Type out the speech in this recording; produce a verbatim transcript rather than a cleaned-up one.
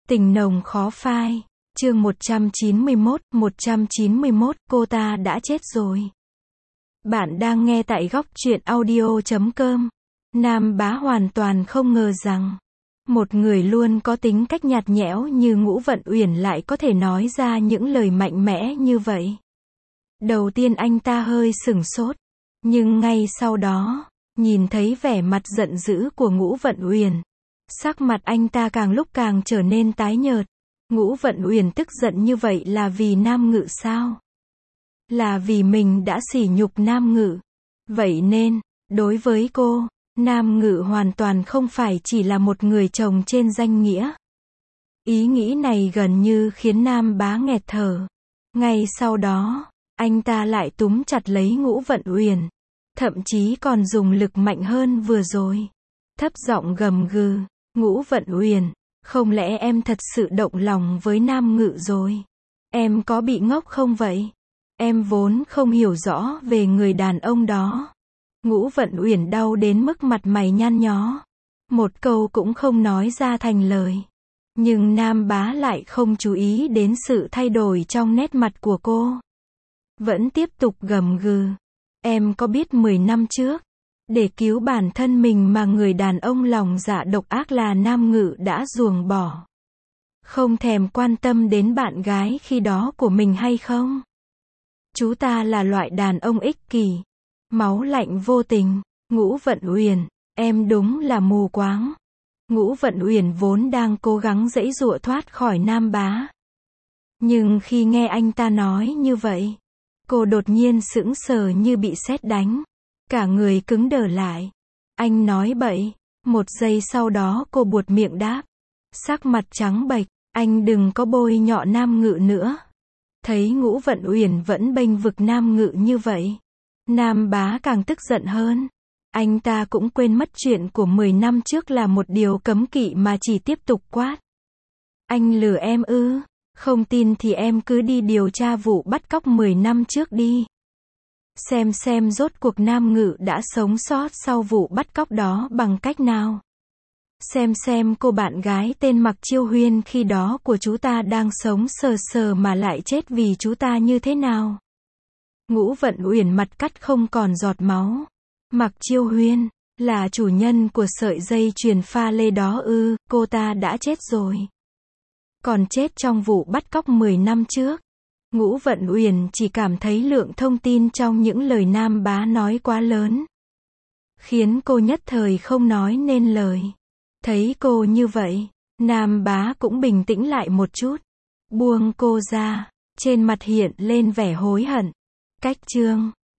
Tình nồng khó phai. Chương một trăm chín mươi mốt, một trăm chín mươi mốt, cô ta đã chết rồi. Bạn đang nghe tại góc truyện audio chấm com. Nam Bá hoàn toàn không ngờ rằng một người luôn có tính cách nhạt nhẽo như Ngũ Vận Uyển lại có thể nói ra những lời mạnh mẽ như vậy. Đầu tiên anh ta hơi sửng sốt, nhưng ngay sau đó, nhìn thấy vẻ mặt giận dữ của Ngũ Vận Uyển, sắc mặt anh ta càng lúc càng trở nên tái nhợt. Ngũ Vận Uyển tức giận như vậy là vì Nam Ngự sao? Là vì mình đã sỉ nhục Nam Ngự. Vậy nên, đối với cô, Nam Ngự hoàn toàn không phải chỉ là một người chồng trên danh nghĩa. Ý nghĩ này gần như khiến Nam Bá nghẹt thở. Ngay sau đó, anh ta lại túm chặt lấy Ngũ Vận Uyển, thậm chí còn dùng lực mạnh hơn vừa rồi. Thấp giọng gầm gừ, Ngũ Vận Uyển, không lẽ em thật sự động lòng với Nam Ngự rồi? Em có bị ngốc không vậy? Em vốn không hiểu rõ về người đàn ông đó. Ngũ Vận Uyển đau đến mức mặt mày nhăn nhó. Một câu cũng không nói ra thành lời. Nhưng Nam Bá lại không chú ý đến sự thay đổi trong nét mặt của cô. Vẫn tiếp tục gầm gừ. Em có biết mười năm trước, để cứu bản thân mình mà người đàn ông lòng dạ độc ác là Nam Ngự đã ruồng bỏ, không thèm quan tâm đến bạn gái khi đó của mình hay không? Chú ta là loại đàn ông ích kỷ, máu lạnh vô tình. Ngũ Vận Uyển, em đúng là mù quáng. Ngũ Vận Uyển vốn đang cố gắng giãy giụa thoát khỏi Nam Bá. Nhưng khi nghe anh ta nói như vậy, cô đột nhiên sững sờ như bị sét đánh. Cả người cứng đờ lại. Anh nói bậy. Một giây sau đó cô buột miệng đáp. Sắc mặt trắng bệch. Anh đừng có bôi nhọ Nam Ngự nữa. Thấy Ngũ Vận Uyển vẫn bênh vực Nam Ngự như vậy, Nam Bá càng tức giận hơn. Anh ta cũng quên mất chuyện của mười năm trước là một điều cấm kỵ mà chỉ tiếp tục quát. Anh lừa em ư? Không tin thì em cứ đi điều tra vụ bắt cóc mười năm trước đi. Xem xem rốt cuộc Nam Ngự đã sống sót sau vụ bắt cóc đó bằng cách nào. Xem xem cô bạn gái tên Mạc Chiêu Huyên khi đó của chú ta đang sống sờ sờ mà lại chết vì chú ta như thế nào. Ngũ Vận Uyển mặt cắt không còn giọt máu. Mạc Chiêu Huyên, là chủ nhân của sợi dây chuyền pha lê đó ư? Cô ta đã chết rồi. Còn chết trong vụ bắt cóc mười năm trước. Ngũ Vận Uyển chỉ cảm thấy lượng thông tin trong những lời Nam Bá nói quá lớn, khiến cô nhất thời không nói nên lời. Thấy cô như vậy, Nam Bá cũng bình tĩnh lại một chút, buông cô ra, trên mặt hiện lên vẻ hối hận. Cách chương